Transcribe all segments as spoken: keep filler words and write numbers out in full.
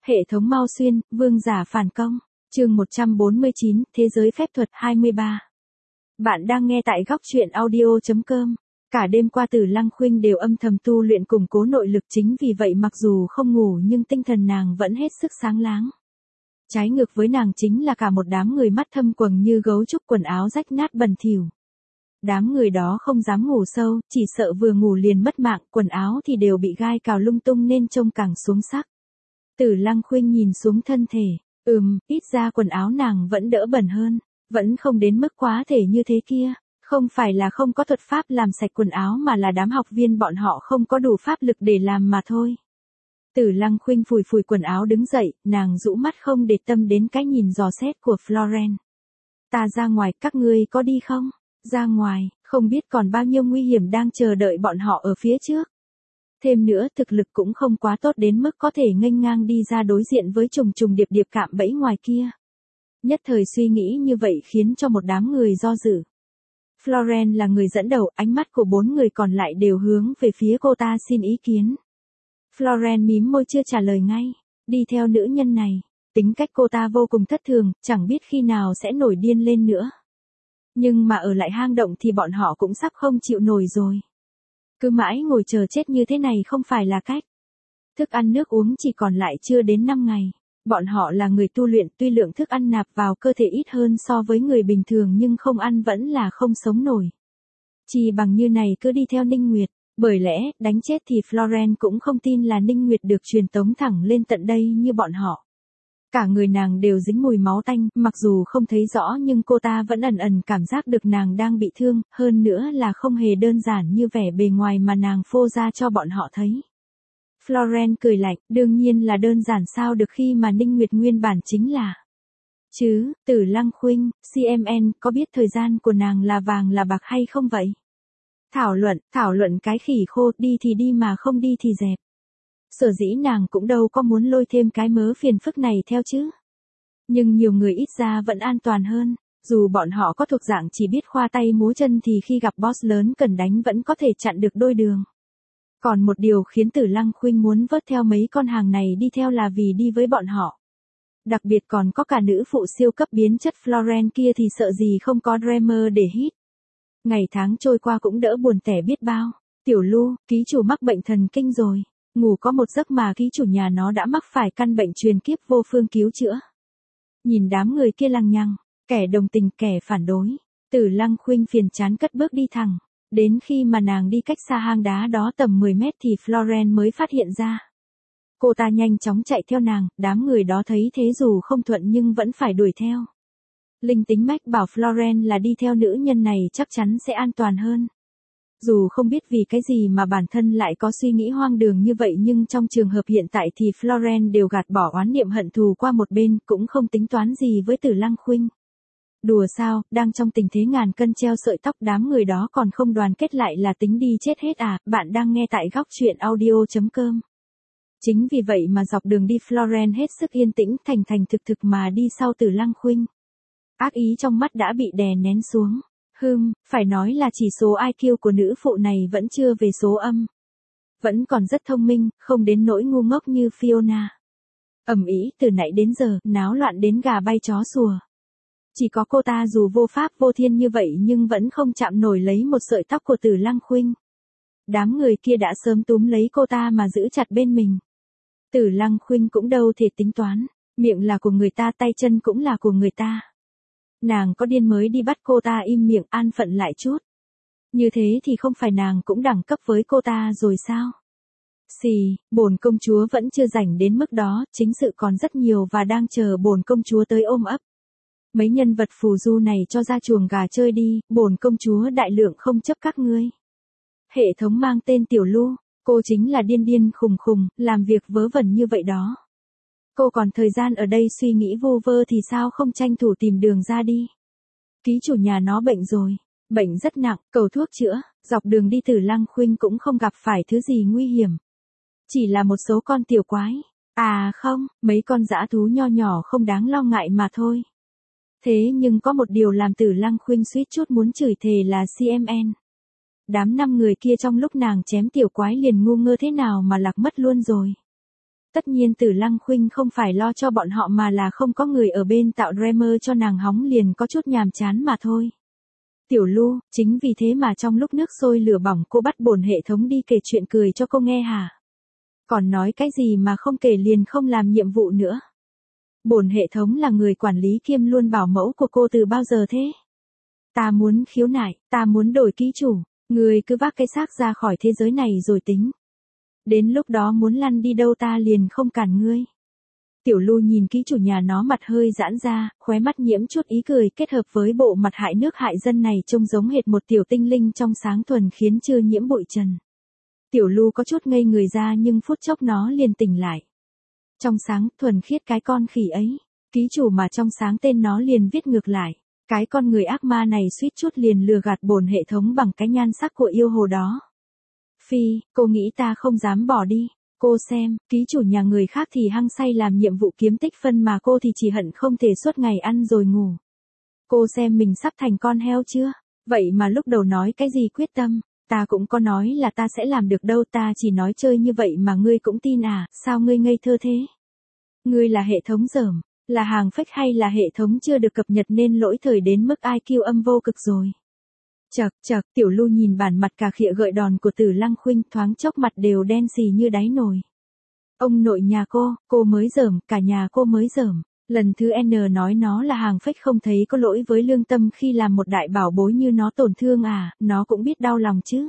Hệ thống Mao Xuyên, vương giả phản công. Chương một trăm bốn mươi chín, Thế giới phép thuật hai mươi ba. Bạn đang nghe tại góc truyện audio chấm com. Cả đêm qua Tử Lăng Khuynh đều âm thầm tu luyện củng cố nội lực, chính vì vậy mặc dù không ngủ nhưng tinh thần nàng vẫn hết sức sáng láng. Trái ngược với nàng chính là cả một đám người mắt thâm quầng như gấu trúc, quần áo rách nát bẩn thỉu. Đám người đó không dám ngủ sâu, chỉ sợ vừa ngủ liền mất mạng, quần áo thì đều bị gai cào lung tung nên trông càng xuống sắc. Tử Lăng Khuynh nhìn xuống thân thể, ừm, ít ra quần áo nàng vẫn đỡ bẩn hơn, vẫn không đến mức quá thể như thế kia, không phải là không có thuật pháp làm sạch quần áo mà là đám học viên bọn họ không có đủ pháp lực để làm mà thôi. Tử Lăng Khuynh phủi phủi quần áo đứng dậy, nàng rũ mắt không để tâm đến cái nhìn dò xét của Florence. Ta ra ngoài, các ngươi có đi không? Ra ngoài, không biết còn bao nhiêu nguy hiểm đang chờ đợi bọn họ ở phía trước. Thêm nữa thực lực cũng không quá tốt đến mức có thể nghênh ngang đi ra đối diện với trùng trùng điệp điệp cạm bẫy ngoài kia. Nhất thời suy nghĩ như vậy khiến cho một đám người do dự. Florence là người dẫn đầu, ánh mắt của bốn người còn lại đều hướng về phía cô ta xin ý kiến. Florence mím môi chưa trả lời ngay, đi theo nữ nhân này, tính cách cô ta vô cùng thất thường, chẳng biết khi nào sẽ nổi điên lên nữa. Nhưng mà ở lại hang động thì bọn họ cũng sắp không chịu nổi rồi. Cứ mãi ngồi chờ chết như thế này không phải là cách. Thức ăn nước uống chỉ còn lại chưa đến năm ngày. Bọn họ là người tu luyện, tuy lượng thức ăn nạp vào cơ thể ít hơn so với người bình thường nhưng không ăn vẫn là không sống nổi. Chỉ bằng như này cứ đi theo Ninh Nguyệt, bởi lẽ đánh chết thì Florence cũng không tin là Ninh Nguyệt được truyền tống thẳng lên tận đây như bọn họ. Cả người nàng đều dính mùi máu tanh, mặc dù không thấy rõ nhưng cô ta vẫn ẩn ẩn cảm giác được nàng đang bị thương, hơn nữa là không hề đơn giản như vẻ bề ngoài mà nàng phô ra cho bọn họ thấy. Florence cười lạnh, đương nhiên là đơn giản sao được khi mà Ninh Nguyệt nguyên bản chính là. Chứ, Tử Lăng Khuynh, xê em en, có biết thời gian của nàng là vàng là bạc hay không vậy? Thảo luận, thảo luận cái khỉ khô, đi thì đi mà không đi thì dẹp. Sở dĩ nàng cũng đâu có muốn lôi thêm cái mớ phiền phức này theo chứ. Nhưng nhiều người ít ra vẫn an toàn hơn, dù bọn họ có thuộc dạng chỉ biết khoa tay múa chân thì khi gặp boss lớn cần đánh vẫn có thể chặn được đôi đường. Còn một điều khiến Tử Lăng Khuynh muốn vớt theo mấy con hàng này đi theo là vì đi với bọn họ. Đặc biệt còn có cả nữ phụ siêu cấp biến chất Florence kia thì sợ gì không có Dreamer để hít. Ngày tháng trôi qua cũng đỡ buồn tẻ biết bao. Tiểu Lu, ký chủ mắc bệnh thần kinh rồi. Ngủ có một giấc mà ký chủ nhà nó đã mắc phải căn bệnh truyền kiếp vô phương cứu chữa. Nhìn đám người kia lằng nhằng, kẻ đồng tình kẻ phản đối, Tử Lăng Khuynh phiền chán cất bước đi thẳng. Đến khi mà nàng đi cách xa hang đá đó tầm mười mét thì Florence mới phát hiện ra. Cô ta nhanh chóng chạy theo nàng, đám người đó thấy thế dù không thuận nhưng vẫn phải đuổi theo. Linh tính mách bảo Florence là đi theo nữ nhân này chắc chắn sẽ an toàn hơn. Dù không biết vì cái gì mà bản thân lại có suy nghĩ hoang đường như vậy nhưng trong trường hợp hiện tại thì Florence đều gạt bỏ oán niệm hận thù qua một bên, cũng không tính toán gì với Tử Lăng Khuynh. Đùa sao, đang trong tình thế ngàn cân treo sợi tóc, đám người đó còn không đoàn kết lại là tính đi chết hết à. Bạn đang nghe tại góc truyện audio chấm com. Chính vì vậy mà dọc đường đi Florence hết sức yên tĩnh, thành thành thực thực mà đi sau Tử Lăng Khuynh. Ác ý trong mắt đã bị đè nén xuống. Hừm, phải nói là chỉ số i kiu của nữ phụ này vẫn chưa về số âm. Vẫn còn rất thông minh, không đến nỗi ngu ngốc như Fiona. Ầm ĩ từ nãy đến giờ, náo loạn đến gà bay chó sủa. Chỉ có cô ta dù vô pháp vô thiên như vậy nhưng vẫn không chạm nổi lấy một sợi tóc của Tử Lăng Khuynh. Đám người kia đã sớm túm lấy cô ta mà giữ chặt bên mình. Tử Lăng Khuynh cũng đâu thể tính toán, miệng là của người ta, tay chân cũng là của người ta. Nàng có điên mới đi bắt cô ta im miệng an phận lại chút. Như thế thì không phải nàng cũng đẳng cấp với cô ta rồi sao? Xì, bổn công chúa vẫn chưa rảnh đến mức đó, chính sự còn rất nhiều và đang chờ bổn công chúa tới ôm ấp. Mấy nhân vật phù du này cho ra chuồng gà chơi đi, bổn công chúa đại lượng không chấp các ngươi. Hệ thống mang tên Tiểu Lu, cô chính là điên điên khùng khùng, làm việc vớ vẩn như vậy đó. Cô còn thời gian ở đây suy nghĩ vu vơ thì sao không tranh thủ tìm đường ra đi. Ký chủ nhà nó bệnh rồi, bệnh rất nặng, cầu thuốc chữa, dọc đường đi Tử Lăng Khuynh cũng không gặp phải thứ gì nguy hiểm. Chỉ là một số con tiểu quái, à không, mấy con dã thú nho nhỏ không đáng lo ngại mà thôi. Thế nhưng có một điều làm Tử Lăng Khuynh suýt chút muốn chửi thề là xê em en. Đám năm người kia trong lúc nàng chém tiểu quái liền ngu ngơ thế nào mà lạc mất luôn rồi. Tất nhiên Tử Lăng Khuynh không phải lo cho bọn họ mà là không có người ở bên tạo drama cho nàng hóng liền có chút nhàm chán mà thôi. Tiểu Lu, chính vì thế mà trong lúc nước sôi lửa bỏng cô bắt bổn hệ thống đi kể chuyện cười cho cô nghe hả? Còn nói cái gì mà không kể liền không làm nhiệm vụ nữa. Bổn hệ thống là người quản lý kiêm luôn bảo mẫu của cô từ bao giờ thế? Ta muốn khiếu nại, ta muốn đổi ký chủ, người cứ vác cái xác ra khỏi thế giới này rồi tính. Đến lúc đó muốn lăn đi đâu ta liền không cản ngươi. Tiểu Lu nhìn ký chủ nhà nó mặt hơi giãn ra, khóe mắt nhiễm chút ý cười kết hợp với bộ mặt hại nước hại dân này trông giống hệt một tiểu tinh linh trong sáng thuần khiến chưa nhiễm bụi trần. Tiểu Lu có chút ngây người ra nhưng phút chốc nó liền tỉnh lại. Trong sáng thuần khiết cái con khỉ ấy, ký chủ mà trong sáng tên nó liền viết ngược lại. Cái con người ác ma này suýt chút liền lừa gạt bổn hệ thống bằng cái nhan sắc của yêu hồ đó. Phi, cô nghĩ ta không dám bỏ đi. Cô xem, ký chủ nhà người khác thì hăng say làm nhiệm vụ kiếm tích phân mà cô thì chỉ hận không thể suốt ngày ăn rồi ngủ. Cô xem mình sắp thành con heo chưa? Vậy mà lúc đầu nói cái gì quyết tâm, ta cũng có nói là ta sẽ làm được đâu, ta chỉ nói chơi như vậy mà ngươi cũng tin à, sao ngươi ngây thơ thế? Ngươi là hệ thống dởm, là hàng fake hay là hệ thống chưa được cập nhật nên lỗi thời đến mức i kiu âm vô cực rồi? Chậc chậc, Tiểu Lu nhìn bản mặt cà khịa gợi đòn của Tử Lăng Khuynh thoáng chốc mặt đều đen xì như đáy nồi. Ông nội nhà cô, cô mới dởm, cả nhà cô mới dởm. Lần thứ N nói nó là hàng fake không thấy có lỗi với lương tâm khi làm một đại bảo bối như nó tổn thương à, nó cũng biết đau lòng chứ.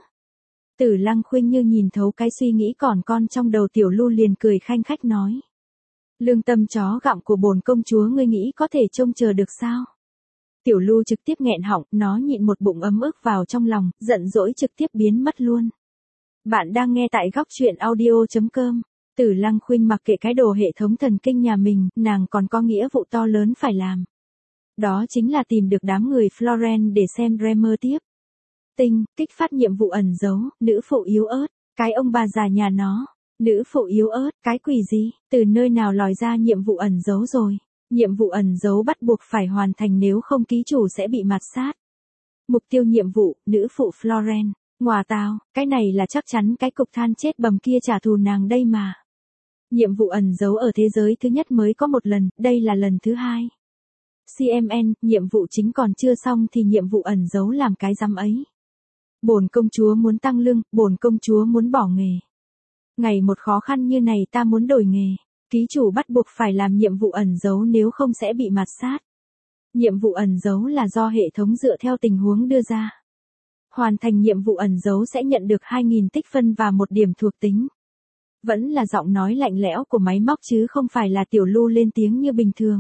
Tử Lăng Khuynh như nhìn thấu cái suy nghĩ còn con trong đầu Tiểu Lu liền cười khanh khách nói. Lương tâm chó gặm của bổn công chúa ngươi nghĩ có thể trông chờ được sao? Tiểu Lu trực tiếp nghẹn họng, nó nhịn một bụng ấm ức vào trong lòng, giận dỗi trực tiếp biến mất luôn. Bạn đang nghe tại góc truyện audio chấm com. Tử Lăng Khuynh mặc kệ cái đồ hệ thống thần kinh nhà mình, nàng còn có nghĩa vụ to lớn phải làm. Đó chính là tìm được đám người Florence để xem drama tiếp. Tinh, kích phát nhiệm vụ ẩn giấu, nữ phụ yếu ớt, cái ông bà già nhà nó. Nữ phụ yếu ớt, cái quỷ gì, từ nơi nào lòi ra nhiệm vụ ẩn giấu rồi. Nhiệm vụ ẩn giấu bắt buộc phải hoàn thành nếu không ký chủ sẽ bị mạt sát. Mục tiêu nhiệm vụ, nữ phụ Florence. Ngoà tao, cái này là chắc chắn cái cục than chết bầm kia trả thù nàng đây mà. Nhiệm vụ ẩn giấu ở thế giới thứ nhất mới có một lần, đây là lần thứ hai. xê em en, nhiệm vụ chính còn chưa xong thì nhiệm vụ ẩn giấu làm cái rắm ấy. Bổn công chúa muốn tăng lương, bổn công chúa muốn bỏ nghề. Ngày một khó khăn như này ta muốn đổi nghề. Ký chủ bắt buộc phải làm nhiệm vụ ẩn giấu nếu không sẽ bị mạt sát. Nhiệm vụ ẩn giấu là do hệ thống dựa theo tình huống đưa ra. Hoàn thành nhiệm vụ ẩn giấu sẽ nhận được hai nghìn tích phân và một điểm thuộc tính. Vẫn là giọng nói lạnh lẽo của máy móc chứ không phải là Tiểu Lu lên tiếng như bình thường.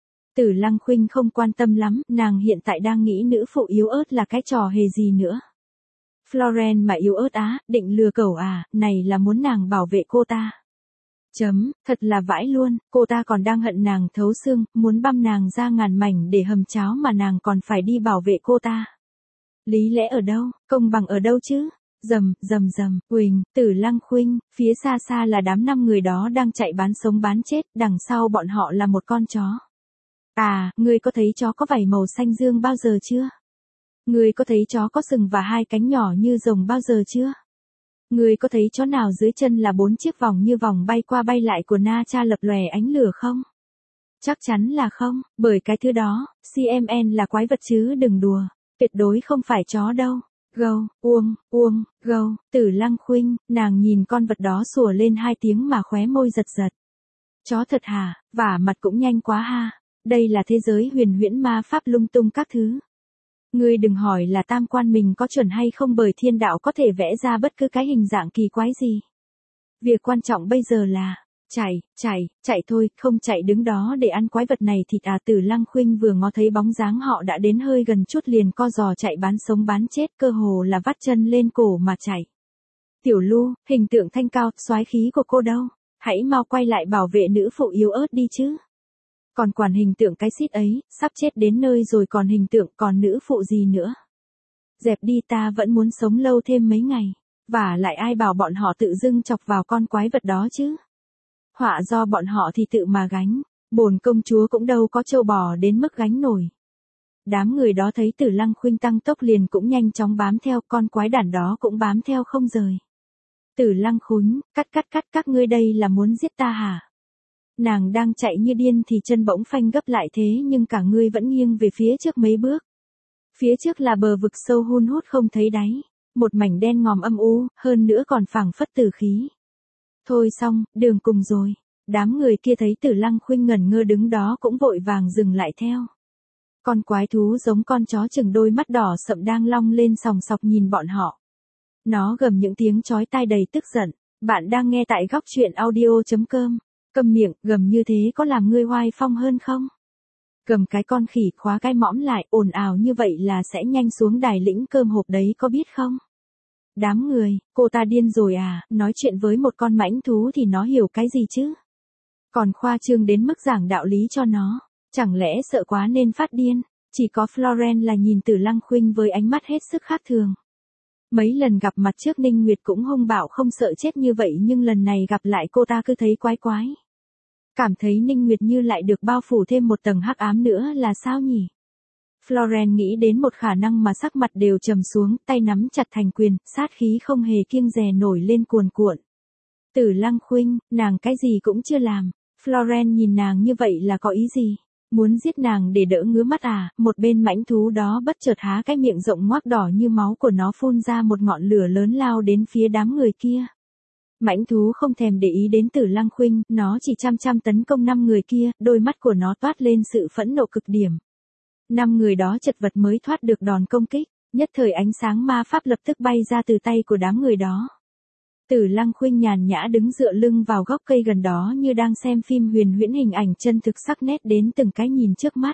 Tử Lăng Khuynh không quan tâm lắm, nàng hiện tại đang nghĩ nữ phụ yếu ớt là cái trò hề gì nữa. Florence mà yếu ớt á, định lừa cẩu à, này là muốn nàng bảo vệ cô ta. Chấm, thật là vãi luôn, cô ta còn đang hận nàng thấu xương, muốn băm nàng ra ngàn mảnh để hầm cháo mà nàng còn phải đi bảo vệ cô ta. Lý lẽ ở đâu, công bằng ở đâu chứ? Rầm, rầm rầm, Huỳnh, Tử Lăng Khuynh, phía xa xa là đám năm người đó đang chạy bán sống bán chết, đằng sau bọn họ là một con chó. À, ngươi có thấy chó có vảy màu xanh dương bao giờ chưa? Ngươi có thấy chó có sừng và hai cánh nhỏ như rồng bao giờ chưa? Ngươi có thấy chó nào dưới chân là bốn chiếc vòng như vòng bay qua bay lại của Na Cha lập lòe ánh lửa không? Chắc chắn là không, bởi cái thứ đó, xê em en là quái vật chứ đừng đùa, tuyệt đối không phải chó đâu. Gâu, uông, uông, gâu, Tử Lăng Khuynh, nàng nhìn con vật đó sủa lên hai tiếng mà khóe môi giật giật. Chó thật hả, vả mặt cũng nhanh quá ha, đây là thế giới huyền huyễn ma pháp lung tung các thứ. Ngươi đừng hỏi là tam quan mình có chuẩn hay không bởi thiên đạo có thể vẽ ra bất cứ cái hình dạng kỳ quái gì. Việc quan trọng bây giờ là, chạy, chạy, chạy thôi, không chạy đứng đó để ăn quái vật này thịt à. Tử Lăng Khuynh vừa ngó thấy bóng dáng họ đã đến hơi gần chút liền co giò chạy bán sống bán chết, cơ hồ là vắt chân lên cổ mà chạy. Tiểu Lu, hình tượng thanh cao, soái khí của cô đâu? Hãy mau quay lại bảo vệ nữ phụ yếu ớt đi chứ. Còn quản hình tượng cái xít ấy, sắp chết đến nơi rồi còn hình tượng còn nữ phụ gì nữa. Dẹp đi, ta vẫn muốn sống lâu thêm mấy ngày. Và lại ai bảo bọn họ tự dưng chọc vào con quái vật đó chứ. Họa do bọn họ thì tự mà gánh, bổn công chúa cũng đâu có trâu bò đến mức gánh nổi. Đám người đó thấy Tử Lăng Khuynh tăng tốc liền cũng nhanh chóng bám theo, con quái đản đó cũng bám theo không rời. Tử Lăng Khuynh, cắt cắt cắt các ngươi đây là muốn giết ta hả? Nàng đang chạy như điên thì chân bỗng phanh gấp lại thế nhưng cả người vẫn nghiêng về phía trước mấy bước. Phía trước là bờ vực sâu hun hút không thấy đáy, một mảnh đen ngòm âm u, hơn nữa còn phảng phất tử khí. Thôi xong, đường cùng rồi. Đám người kia thấy Tử Lăng Khuynh ngẩn ngơ đứng đó cũng vội vàng dừng lại theo. Con quái thú giống con chó chừng đôi mắt đỏ sậm đang long lên sòng sọc nhìn bọn họ. Nó gầm những tiếng chói tai đầy tức giận. Bạn đang nghe tại góc truyện audio chấm com. Câm miệng, gầm như thế có làm ngươi oai phong hơn không? Cầm cái con khỉ khóa cái mõm lại, ồn ào như vậy là sẽ nhanh xuống đài lĩnh cơm hộp đấy có biết không? Đám người, cô ta điên rồi à, nói chuyện với một con mãnh thú thì nó hiểu cái gì chứ? Còn khoa trương đến mức giảng đạo lý cho nó, chẳng lẽ sợ quá nên phát điên? Chỉ có Florence là nhìn Tử Lăng Khuynh với ánh mắt hết sức khác thường. Mấy lần gặp mặt trước Ninh Nguyệt cũng hung bạo không sợ chết như vậy nhưng lần này gặp lại cô ta cứ thấy quái quái. Cảm thấy Ninh Nguyệt như lại được bao phủ thêm một tầng hắc ám nữa là sao nhỉ? Florence nghĩ đến một khả năng mà sắc mặt đều trầm xuống, tay nắm chặt thành quyền, sát khí không hề kiêng dè nổi lên cuồn cuộn. Tử Lăng Khuynh, nàng cái gì cũng chưa làm. Florence nhìn nàng như vậy là có ý gì? Muốn giết nàng để đỡ ngứa mắt à? Một bên mãnh thú đó bất chợt há cái miệng rộng ngoác đỏ như máu của nó phun ra một ngọn lửa lớn lao đến phía đám người kia. Mãnh thú không thèm để ý đến Tử Lăng Khuynh, nó chỉ chăm chăm tấn công năm người kia, đôi mắt của nó toát lên sự phẫn nộ cực điểm. Năm người đó chật vật mới thoát được đòn công kích, nhất thời ánh sáng ma pháp lập tức bay ra từ tay của đám người đó. Tử Lăng Khuynh nhàn nhã đứng dựa lưng vào gốc cây gần đó như đang xem phim huyền huyễn hình ảnh chân thực sắc nét đến từng cái nhìn trước mắt.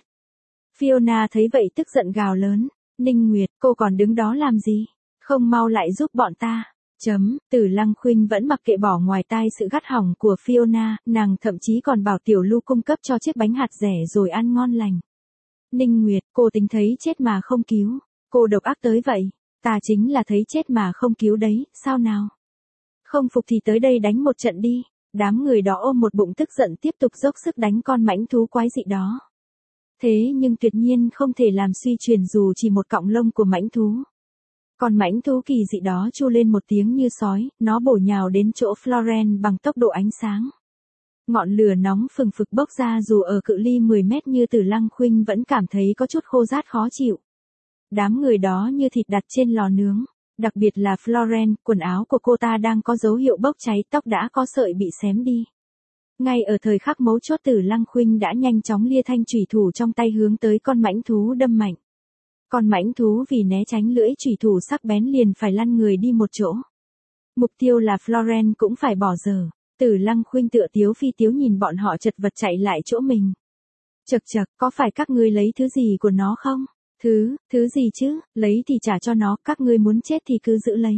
Fiona thấy vậy tức giận gào lớn, Ninh Nguyệt, cô còn đứng đó làm gì? Không mau lại giúp bọn ta. Chấm, Tử Lăng Khuynh vẫn mặc kệ bỏ ngoài tai sự gắt hỏng của Fiona, nàng thậm chí còn bảo Tiểu Lu cung cấp cho chiếc bánh hạt rẻ rồi ăn ngon lành. Ninh Nguyệt, cô tính thấy chết mà không cứu, cô độc ác tới vậy, ta chính là thấy chết mà không cứu đấy, sao nào? Không phục thì tới đây đánh một trận đi. Đám người đó ôm một bụng tức giận tiếp tục dốc sức đánh con mãnh thú quái dị đó. Thế nhưng tuyệt nhiên không thể làm suy chuyển dù chỉ một cọng lông của mãnh thú. Con mãnh thú kỳ dị đó chu lên một tiếng như sói, nó bổ nhào đến chỗ Florence bằng tốc độ ánh sáng. Ngọn lửa nóng phừng phực bốc ra dù ở cự ly mười mét như Tử Lăng Khuynh vẫn cảm thấy có chút khô rát khó chịu. Đám người đó như thịt đặt trên lò nướng. Đặc biệt là Florence, quần áo của cô ta đang có dấu hiệu bốc cháy, tóc đã có sợi bị xém đi. Ngay ở thời khắc mấu chốt Tử Lăng Khuynh đã nhanh chóng lia thanh chủy thủ trong tay hướng tới con mãnh thú đâm mạnh. Con mãnh thú vì né tránh lưỡi chủy thủ sắc bén liền phải lăn người đi một chỗ. Mục tiêu là Florence cũng phải bỏ dở. Tử Lăng Khuynh tựa tiếu phi tiếu nhìn bọn họ chật vật chạy lại chỗ mình. Chậc chậc, có phải các ngươi lấy thứ gì của nó không? Thứ, thứ gì chứ, lấy thì trả cho nó, các ngươi muốn chết thì cứ giữ lấy.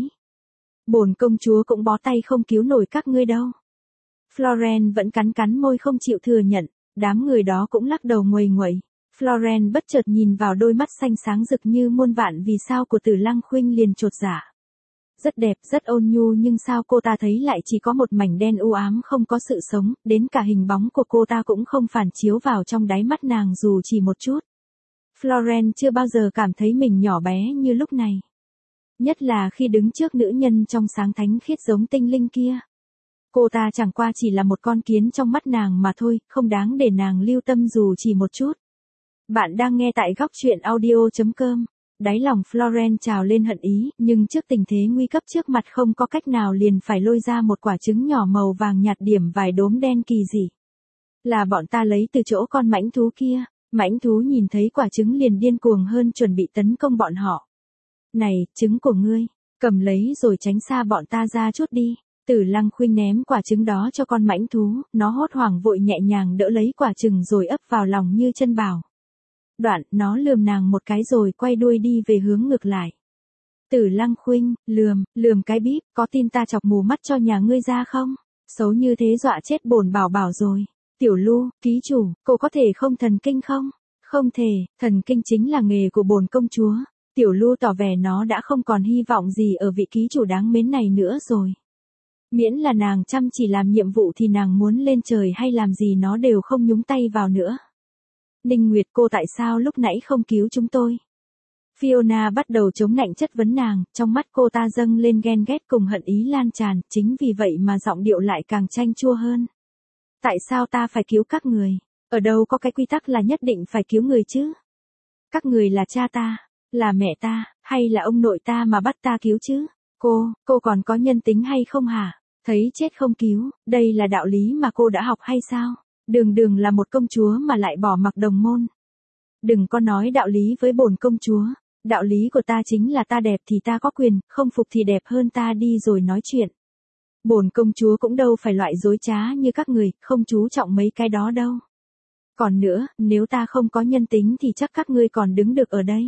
Bổn công chúa cũng bó tay không cứu nổi các ngươi đâu. Florence vẫn cắn cắn môi không chịu thừa nhận, đám người đó cũng lắc đầu nguầy nguậy. Florence bất chợt nhìn vào đôi mắt xanh sáng rực như muôn vạn vì sao của Tử Lăng Khuynh liền chột dạ. Rất đẹp, rất ôn nhu nhưng sao cô ta thấy lại chỉ có một mảnh đen u ám không có sự sống, đến cả hình bóng của cô ta cũng không phản chiếu vào trong đáy mắt nàng dù chỉ một chút. Florence chưa bao giờ cảm thấy mình nhỏ bé như lúc này. Nhất là khi đứng trước nữ nhân trong sáng thánh khiết giống tinh linh kia. Cô ta chẳng qua chỉ là một con kiến trong mắt nàng mà thôi, không đáng để nàng lưu tâm dù chỉ một chút. Bạn đang nghe tại góc truyện audio chấm com. Đáy lòng Florence trào lên hận ý, nhưng trước tình thế nguy cấp trước mặt không có cách nào liền phải lôi ra một quả trứng nhỏ màu vàng nhạt điểm vài đốm đen kỳ dị. Là bọn ta lấy từ chỗ con mãnh thú kia. Mãnh thú nhìn thấy quả trứng liền điên cuồng hơn chuẩn bị tấn công bọn họ. Này, trứng của ngươi, cầm lấy rồi tránh xa bọn ta ra chút đi. Tử Lăng Khuynh ném quả trứng đó cho con mãnh thú, nó hốt hoảng vội nhẹ nhàng đỡ lấy quả trứng rồi ấp vào lòng như chân bảo. Đoạn, nó lườm nàng một cái rồi quay đuôi đi về hướng ngược lại. Tử Lăng Khuynh, lườm, lườm cái bíp, có tin ta chọc mù mắt cho nhà ngươi ra không? Xấu như thế dọa chết bổn bảo bảo rồi. Tiểu Lu, ký chủ, cô có thể không thần kinh không? Không thể, thần kinh chính là nghề của bổn công chúa. Tiểu Lu tỏ vẻ nó đã không còn hy vọng gì ở vị ký chủ đáng mến này nữa rồi. Miễn là nàng chăm chỉ làm nhiệm vụ thì nàng muốn lên trời hay làm gì nó đều không nhúng tay vào nữa. Ninh Nguyệt, cô tại sao lúc nãy không cứu chúng tôi? Fiona bắt đầu chống nạnh chất vấn nàng, trong mắt cô ta dâng lên ghen ghét cùng hận ý lan tràn, chính vì vậy mà giọng điệu lại càng chanh chua hơn. Tại sao ta phải cứu các người? Ở đâu có cái quy tắc là nhất định phải cứu người chứ? Các người là cha ta, là mẹ ta, hay là ông nội ta mà bắt ta cứu chứ? Cô, cô còn có nhân tính hay không hả? Thấy chết không cứu, đây là đạo lý mà cô đã học hay sao? Đường đường là một công chúa mà lại bỏ mặc đồng môn. Đừng có nói đạo lý với bổn công chúa. Đạo lý của ta chính là ta đẹp thì ta có quyền, không phục thì đẹp hơn ta đi rồi nói chuyện. Bổn công chúa cũng đâu phải loại dối trá như các người, không chú trọng mấy cái đó đâu. Còn nữa, nếu ta không có nhân tính thì chắc các ngươi còn đứng được ở đây.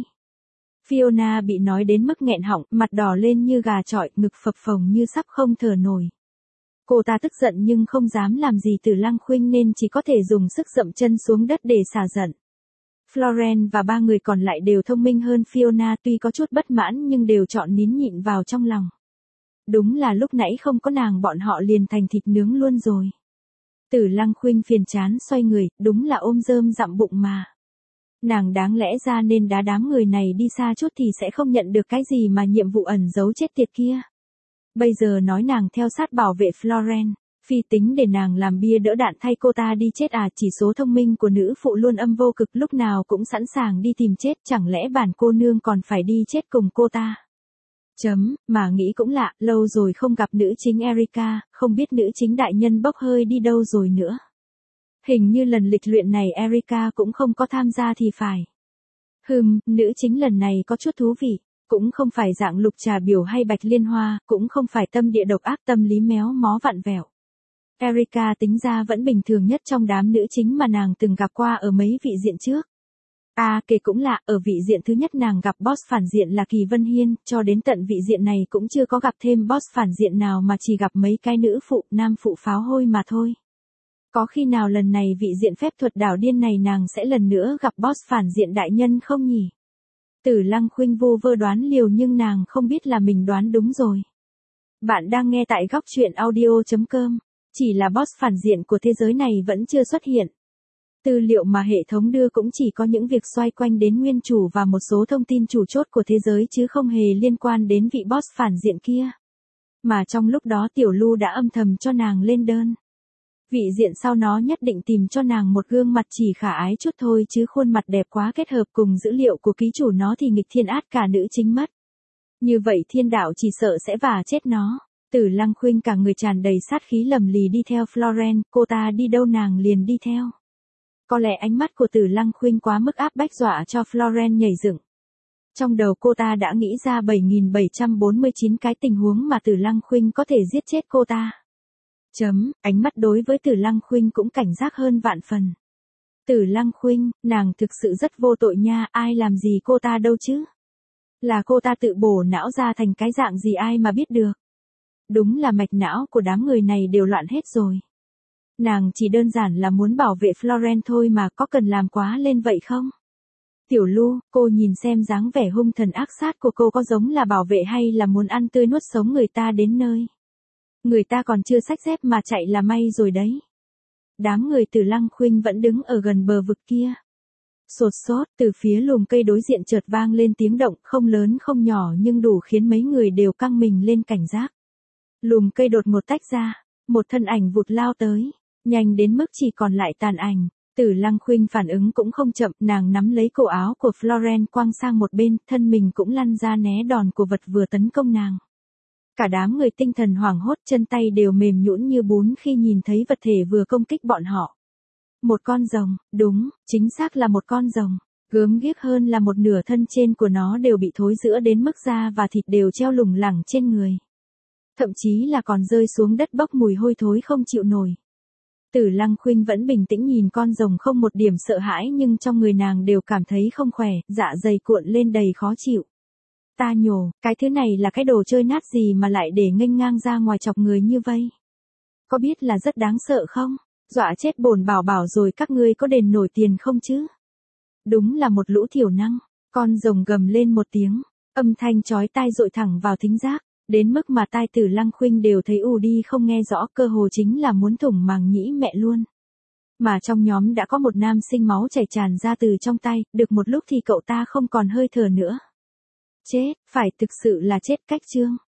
Fiona bị nói đến mức nghẹn họng, mặt đỏ lên như gà chọi, ngực phập phồng như sắp không thở nổi. Cô ta tức giận nhưng không dám làm gì Tử Lăng Khuynh nên chỉ có thể dùng sức dậm chân xuống đất để xả giận. Florence và ba người còn lại đều thông minh hơn Fiona, tuy có chút bất mãn nhưng đều chọn nín nhịn vào trong lòng. Đúng là lúc nãy không có nàng bọn họ liền thành thịt nướng luôn rồi. Tử Lăng Khuynh phiền chán xoay người, đúng là ôm rơm dặm bụng mà. Nàng đáng lẽ ra nên đá đám người này đi xa chút thì sẽ không nhận được cái gì mà nhiệm vụ ẩn giấu chết tiệt kia. Bây giờ nói nàng theo sát bảo vệ Florence, phi tính để nàng làm bia đỡ đạn thay cô ta đi chết à? Chỉ số thông minh của nữ phụ luôn âm vô cực, lúc nào cũng sẵn sàng đi tìm chết, chẳng lẽ bản cô nương còn phải đi chết cùng cô ta? Chấm, mà nghĩ cũng lạ, lâu rồi không gặp nữ chính Erika, không biết nữ chính đại nhân bốc hơi đi đâu rồi nữa. Hình như lần lịch luyện này Erika cũng không có tham gia thì phải. Hừm, nữ chính lần này có chút thú vị, cũng không phải dạng lục trà biểu hay bạch liên hoa, cũng không phải tâm địa độc ác tâm lý méo mó vặn vẹo. Erika tính ra vẫn bình thường nhất trong đám nữ chính mà nàng từng gặp qua ở mấy vị diện trước. À, kể cũng lạ, ở vị diện thứ nhất nàng gặp boss phản diện là Kỳ Vân Hiên, cho đến tận vị diện này cũng chưa có gặp thêm boss phản diện nào mà chỉ gặp mấy cái nữ phụ, nam phụ pháo hôi mà thôi. Có khi nào lần này vị diện phép thuật đảo điên này nàng sẽ lần nữa gặp boss phản diện đại nhân không nhỉ? Tử Lăng Khuynh vô vơ đoán liều nhưng nàng không biết là mình đoán đúng rồi. Bạn đang nghe tại góc truyện audio chấm com. Chỉ là boss phản diện của thế giới này vẫn chưa xuất hiện. Tư liệu mà hệ thống đưa cũng chỉ có những việc xoay quanh đến nguyên chủ và một số thông tin chủ chốt của thế giới chứ không hề liên quan đến vị boss phản diện kia. Mà trong lúc đó Tiểu Lu đã âm thầm cho nàng lên đơn. Vị diện sau nó nhất định tìm cho nàng một gương mặt chỉ khả ái chút thôi chứ khuôn mặt đẹp quá kết hợp cùng dữ liệu của ký chủ nó thì nghịch thiên át cả nữ chính mất. Như vậy thiên đạo chỉ sợ sẽ vả chết nó. Tử Lăng Khuynh cả người tràn đầy sát khí lầm lì đi theo Florence, cô ta đi đâu nàng liền đi theo. Có lẽ ánh mắt của Tử Lăng Khuynh quá mức áp bách dọa cho Florence nhảy dựng. Trong đầu cô ta đã nghĩ ra bảy nghìn bảy trăm bốn mươi chín cái tình huống mà Tử Lăng Khuynh có thể giết chết cô ta. Chấm, ánh mắt đối với Tử Lăng Khuynh cũng cảnh giác hơn vạn phần. Tử Lăng Khuynh, nàng thực sự rất vô tội nha, ai làm gì cô ta đâu chứ? Là cô ta tự bổ não ra thành cái dạng gì ai mà biết được. Đúng là mạch não của đám người này đều loạn hết rồi. Nàng chỉ đơn giản là muốn bảo vệ Florence thôi mà, có cần làm quá lên vậy không? Tiểu Lu, cô nhìn xem dáng vẻ hung thần ác sát của cô có giống là bảo vệ hay là muốn ăn tươi nuốt sống người ta đến nơi. Người ta còn chưa xách dép mà chạy là may rồi đấy. Đám người Tử Lăng Khuynh vẫn đứng ở gần bờ vực kia. Sột sốt, từ phía lùm cây đối diện chợt vang lên tiếng động, không lớn không nhỏ nhưng đủ khiến mấy người đều căng mình lên cảnh giác. Lùm cây đột ngột tách ra, một thân ảnh vụt lao tới, nhanh đến mức chỉ còn lại tàn ảnh. Tử Lăng Khuynh phản ứng cũng không chậm, nàng nắm lấy cổ áo của Florence quăng sang một bên, thân mình cũng lăn ra né đòn của vật vừa tấn công nàng. Cả đám người tinh thần hoảng hốt, chân tay đều mềm nhũn như bún khi nhìn thấy vật thể vừa công kích bọn họ. Một con rồng, đúng, chính xác là một con rồng. Gớm ghiếc hơn là một nửa thân trên của nó đều bị thối rữa đến mức da và thịt đều treo lủng lẳng trên người. Thậm chí là còn rơi xuống đất bốc mùi hôi thối không chịu nổi. Tử Lăng Khuynh vẫn bình tĩnh nhìn con rồng không một điểm sợ hãi nhưng trong người nàng đều cảm thấy không khỏe, dạ dày cuộn lên đầy khó chịu. Ta nhổ, cái thứ này là cái đồ chơi nát gì mà lại để nghênh ngang ra ngoài chọc người như vây. Có biết là rất đáng sợ không? Dọa chết bổn bảo bảo rồi các ngươi có đền nổi tiền không chứ? Đúng là một lũ thiểu năng. Con rồng gầm lên một tiếng, âm thanh chói tai dội thẳng vào thính giác, đến mức mà tai Tử Lăng Khuynh đều thấy ù đi không nghe rõ, cơ hồ chính là muốn thủng màng nhĩ mẹ luôn. Mà trong nhóm đã có một nam sinh máu chảy tràn ra từ trong tay, được một lúc thì cậu ta không còn hơi thở nữa. Chết, phải thực sự là chết cách chương.